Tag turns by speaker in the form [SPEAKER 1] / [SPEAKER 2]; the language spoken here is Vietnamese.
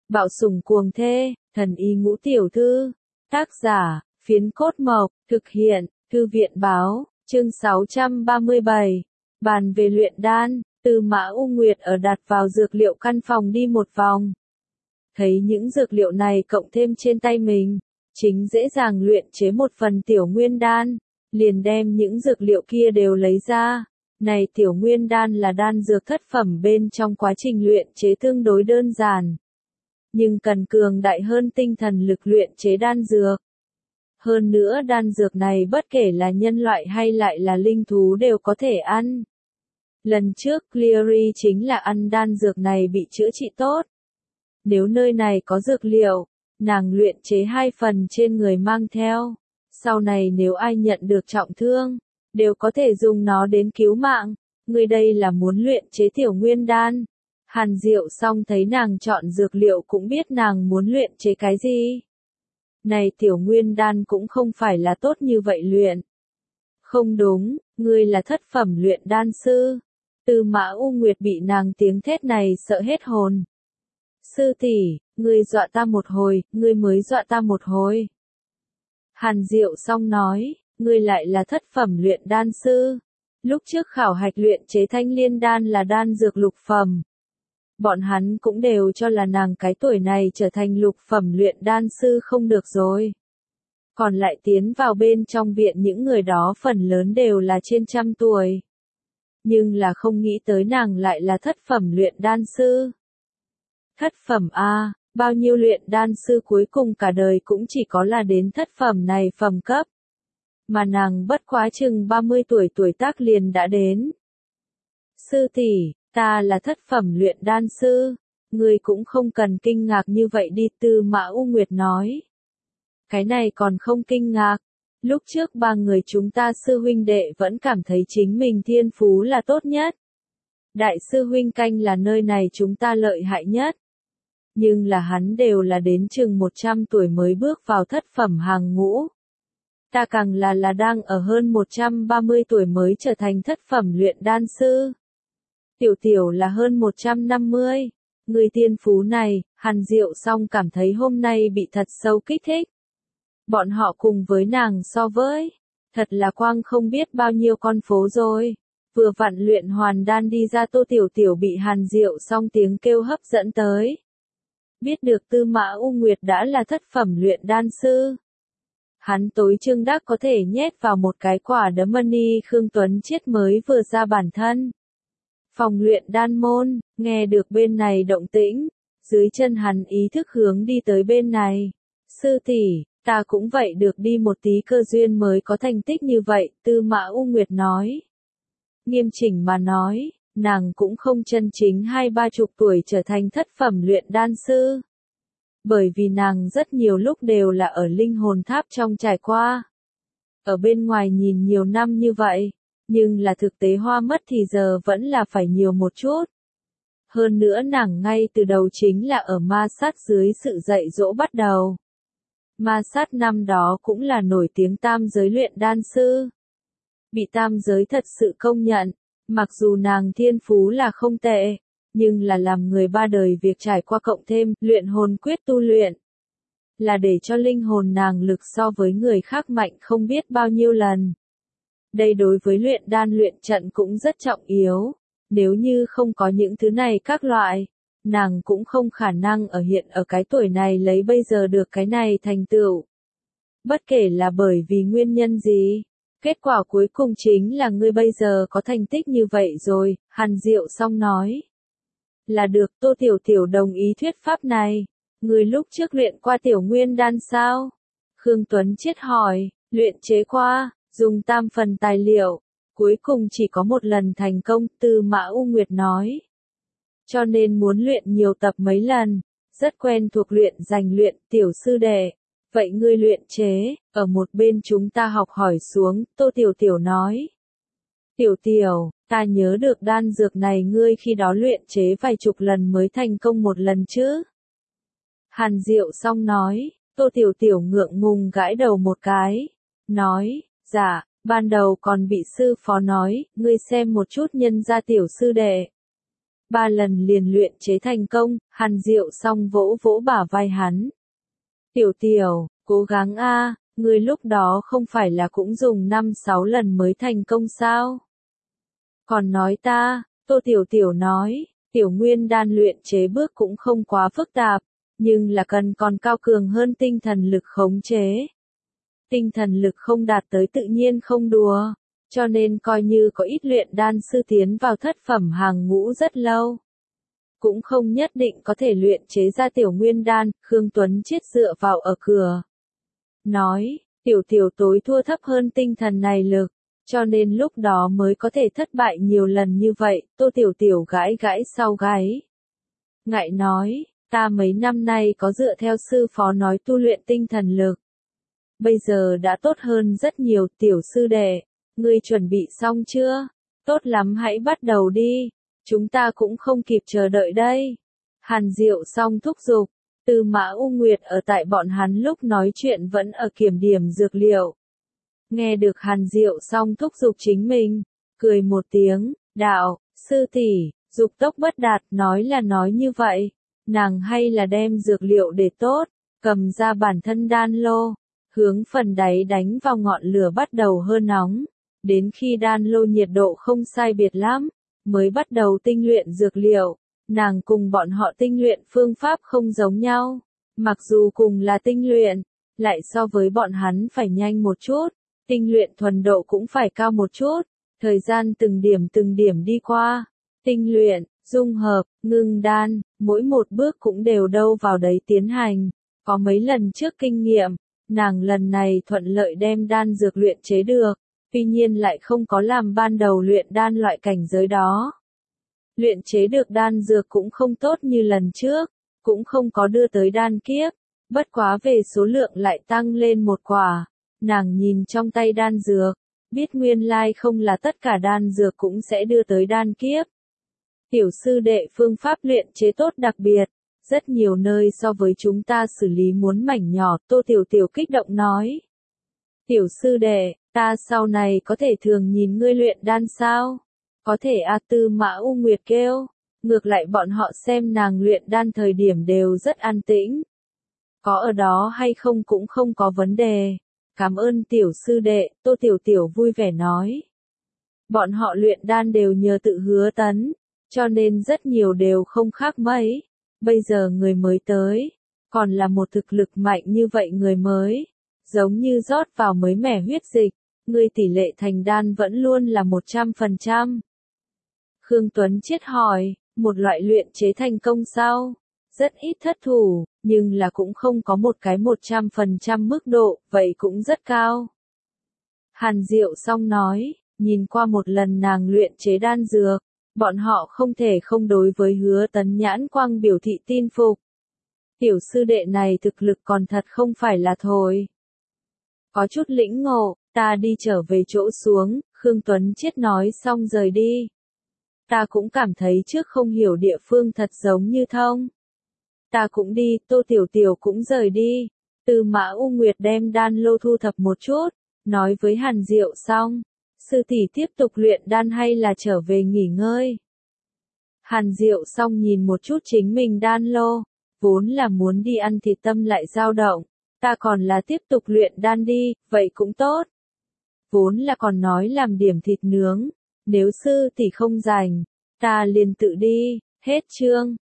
[SPEAKER 1] Bạo sủng cuồng thê, thần y ngũ tiểu thư. Tác giả, Phiến Cốt Mộc, thực hiện, Thư viện báo, chương 637. Bàn về luyện đan, Tư Mã U Nguyệt ở đặt vào dược liệu căn phòng đi một vòng. Thấy những dược liệu này cộng thêm trên tay mình, chính dễ dàng luyện chế một phần tiểu nguyên đan, liền đem những dược liệu kia đều lấy ra. Này tiểu nguyên đan là đan dược thất phẩm bên trong quá trình luyện chế tương đối đơn giản, nhưng cần cường đại hơn tinh thần lực luyện chế đan dược. Hơn nữa đan dược này bất kể là nhân loại hay lại là linh thú đều có thể ăn. Lần trước Cleary chính là ăn đan dược này bị chữa trị tốt. Nếu nơi này có dược liệu, nàng luyện chế 2 phần trên người mang theo. Sau này nếu ai nhận được trọng thương, đều có thể dùng nó đến cứu mạng. Người đây là muốn luyện chế tiểu nguyên đan. Hàn Diệu Song thấy nàng chọn dược liệu cũng biết nàng muốn luyện chế cái gì. Này tiểu nguyên đan cũng không phải là tốt như vậy luyện. Không đúng, ngươi là thất phẩm luyện đan sư. Tư Mã U Nguyệt bị nàng tiếng thét này sợ hết hồn. Sư tỷ, ngươi dọa ta một hồi, ngươi mới dọa ta một hồi. Hàn Diệu Song nói, ngươi lại là thất phẩm luyện đan sư. Lúc trước khảo hạch luyện chế thanh liên đan là đan dược lục phẩm. Bọn hắn cũng đều cho là nàng cái tuổi này trở thành lục phẩm luyện đan sư không được rồi. Còn lại tiến vào bên trong viện những người đó phần lớn đều là trên 100 tuổi. Nhưng là không nghĩ tới nàng lại là thất phẩm luyện đan sư. Thất phẩm A, bao nhiêu luyện đan sư cuối cùng cả đời cũng chỉ có là đến thất phẩm này phẩm cấp. Mà nàng bất quá chừng 30 tuổi tác liền đã đến. Sư tỷ, ta là thất phẩm luyện đan sư, ngươi cũng không cần kinh ngạc như vậy đi, Tư Mã U Nguyệt nói. Cái này còn không kinh ngạc, lúc trước 3 người chúng ta sư huynh đệ vẫn cảm thấy chính mình thiên phú là tốt nhất. Đại sư huynh Canh là nơi này chúng ta lợi hại nhất. Nhưng là hắn đều là đến chừng 100 tuổi mới bước vào thất phẩm hàng ngũ. Ta càng là đang ở hơn 130 tuổi mới trở thành thất phẩm luyện đan sư. Tiểu tiểu là hơn 150. Người tiên phú này, Hàn Diệu Song cảm thấy hôm nay bị thật sâu kích thích. Bọn họ cùng với nàng so với, thật là quang không biết bao nhiêu con phố rồi. Vừa vặn luyện hoàn đan đi ra Tô Tiểu Tiểu bị Hàn Diệu Song tiếng kêu hấp dẫn tới. Biết được Tư Mã U Nguyệt đã là thất phẩm luyện đan sư. Hắn tối trưng đắc có thể nhét vào một cái quả đấm money Khương Tuấn Chiết mới vừa ra bản thân. Phòng luyện đan môn, nghe được bên này động tĩnh, dưới chân hắn ý thức hướng đi tới bên này. Sư tỷ, ta cũng vậy được đi một tí cơ duyên mới có thành tích như vậy, Tư Mã U Nguyệt nói. Nghiêm chỉnh mà nói, nàng cũng không chân chính 20-30 tuổi trở thành thất phẩm luyện đan sư. Bởi vì nàng rất nhiều lúc đều là ở linh hồn tháp trong trải qua. Ở bên ngoài nhìn nhiều năm như vậy. Nhưng là thực tế hoa mất thì giờ vẫn là phải nhiều một chút. Hơn nữa nàng ngay từ đầu chính là ở ma sát dưới sự dạy dỗ bắt đầu. Ma sát năm đó cũng là nổi tiếng tam giới luyện đan sư. Bị tam giới thật sự công nhận, mặc dù nàng thiên phú là không tệ, nhưng là làm người 3 đời việc trải qua cộng thêm luyện hồn quyết tu luyện. Là để cho linh hồn nàng lực so với người khác mạnh không biết bao nhiêu lần. Đây đối với luyện đan luyện trận cũng rất trọng yếu. Nếu như không có những thứ này các loại, nàng cũng không khả năng hiện ở cái tuổi này lấy bây giờ được cái này thành tựu. Bất kể là bởi vì nguyên nhân gì, kết quả cuối cùng chính là ngươi bây giờ có thành tích như vậy rồi, Hàn Diệu Song nói. Là được, Tô Tiểu Tiểu đồng ý thuyết pháp này. Ngươi lúc trước luyện qua tiểu nguyên đan sao? Khương Tuấn Chiết hỏi, luyện chế qua. Dùng tam phần tài liệu, cuối cùng chỉ có một lần thành công, Tư Mã U Nguyệt nói. Cho nên muốn luyện nhiều tập mấy lần, rất quen thuộc luyện rèn luyện, tiểu sư đệ. Vậy ngươi luyện chế, ở một bên chúng ta học hỏi xuống, Tô Tiểu Tiểu nói. Tiểu Tiểu, ta nhớ được đan dược này ngươi khi đó luyện chế vài chục lần mới thành công một lần chứ. Hàn Diệu Song nói, Tô Tiểu Tiểu ngượng ngùng gãi đầu một cái, nói. Dạ, ban đầu còn bị sư phó nói, ngươi xem một chút nhân gia tiểu sư đệ. 3 lần liền luyện chế thành công, Hàn Diệu Song vỗ vỗ bả vai hắn. Tiểu tiểu, cố gắng a, ngươi lúc đó không phải là cũng dùng 5-6 lần mới thành công sao? Còn nói ta, Tô Tiểu Tiểu nói, tiểu nguyên đan luyện chế bước cũng không quá phức tạp, nhưng là cần còn cao cường hơn tinh thần lực khống chế. Tinh thần lực không đạt tới tự nhiên không đùa, cho nên coi như có ít luyện đan sư tiến vào thất phẩm hàng ngũ rất lâu. Cũng không nhất định có thể luyện chế ra tiểu nguyên đan, Khương Tuấn Chiết dựa vào ở cửa. Nói, tiểu tiểu tối thua thấp hơn tinh thần này lực, cho nên lúc đó mới có thể thất bại nhiều lần như vậy, Tô Tiểu Tiểu gãi gãi sau gáy. Ngại nói, ta mấy năm nay có dựa theo sư phó nói tu luyện tinh thần lực. Bây giờ đã tốt hơn rất nhiều, tiểu sư đệ, ngươi chuẩn bị xong chưa? Tốt lắm, hãy bắt đầu đi, chúng ta cũng không kịp chờ đợi đây. Hàn Diệu Song thúc giục, Tư Mã U Nguyệt ở tại bọn hắn lúc nói chuyện vẫn ở kiểm điểm dược liệu. Nghe được Hàn Diệu Song thúc giục chính mình, cười một tiếng, đạo, sư tỷ, dục tốc bất đạt, nói là nói như vậy, nàng hay là đem dược liệu để tốt, cầm ra bản thân đan lô, hướng phần đáy đánh vào ngọn lửa bắt đầu hơi nóng, đến khi đan lô nhiệt độ không sai biệt lắm, mới bắt đầu tinh luyện dược liệu. Nàng cùng bọn họ tinh luyện phương pháp không giống nhau, mặc dù cùng là tinh luyện, lại so với bọn hắn phải nhanh một chút, tinh luyện thuần độ cũng phải cao một chút, thời gian từng điểm đi qua, tinh luyện, dung hợp, ngưng đan, mỗi một bước cũng đều đâu vào đấy tiến hành, có mấy lần trước kinh nghiệm, nàng lần này thuận lợi đem đan dược luyện chế được, tuy nhiên lại không có làm ban đầu luyện đan loại cảnh giới đó. Luyện chế được đan dược cũng không tốt như lần trước, cũng không có đưa tới đan kiếp, bất quá về số lượng lại tăng lên một quả. Nàng nhìn trong tay đan dược, biết nguyên lai không là tất cả đan dược cũng sẽ đưa tới đan kiếp. Tiểu sư đệ phương pháp luyện chế tốt đặc biệt, rất nhiều nơi so với chúng ta xử lý muốn mảnh nhỏ, Tô Tiểu Tiểu kích động nói. Tiểu sư đệ, ta sau này có thể thường nhìn ngươi luyện đan sao? Có thể a, Tư Mã U Nguyệt kêu, ngược lại bọn họ xem nàng luyện đan thời điểm đều rất an tĩnh. Có ở đó hay không cũng không có vấn đề. Cảm ơn tiểu sư đệ, Tô Tiểu Tiểu vui vẻ nói. Bọn họ luyện đan đều nhờ tự hứa tấn, cho nên rất nhiều đều không khác mấy. Bây giờ người mới tới, còn là một thực lực mạnh như vậy người mới, giống như rót vào mới mẻ huyết dịch, người tỷ lệ thành đan vẫn luôn là 100%. Khương Tuấn Chiết hỏi, một loại luyện chế thành công sao? Rất ít thất thủ, nhưng là cũng không có một cái 100% mức độ, vậy cũng rất cao. Hàn Diệu Song nói, nhìn qua một lần nàng luyện chế đan dược, bọn họ không thể không đối với Hứa Tấn nhãn quang biểu thị tin phục. Tiểu sư đệ này thực lực còn thật không phải là thổi. Có chút lĩnh ngộ, ta đi trở về chỗ xuống, Khương Tuấn Chiết nói xong rời đi. Ta cũng cảm thấy trước không hiểu địa phương thật giống như thông. Ta cũng đi, Tô Tiểu Tiểu cũng rời đi. Tư Mã U Nguyệt đem đan lô thu thập một chút, nói với Hàn Diệu Song, sư tỷ tiếp tục luyện đan hay là trở về nghỉ ngơi. Hàn Diệu Song nhìn một chút chính mình đan lô, vốn là muốn đi ăn thịt tâm lại dao động, ta còn là tiếp tục luyện đan đi, vậy cũng tốt. Vốn là còn nói làm điểm thịt nướng, nếu sư tỷ không rảnh, ta liền tự đi, hết chương.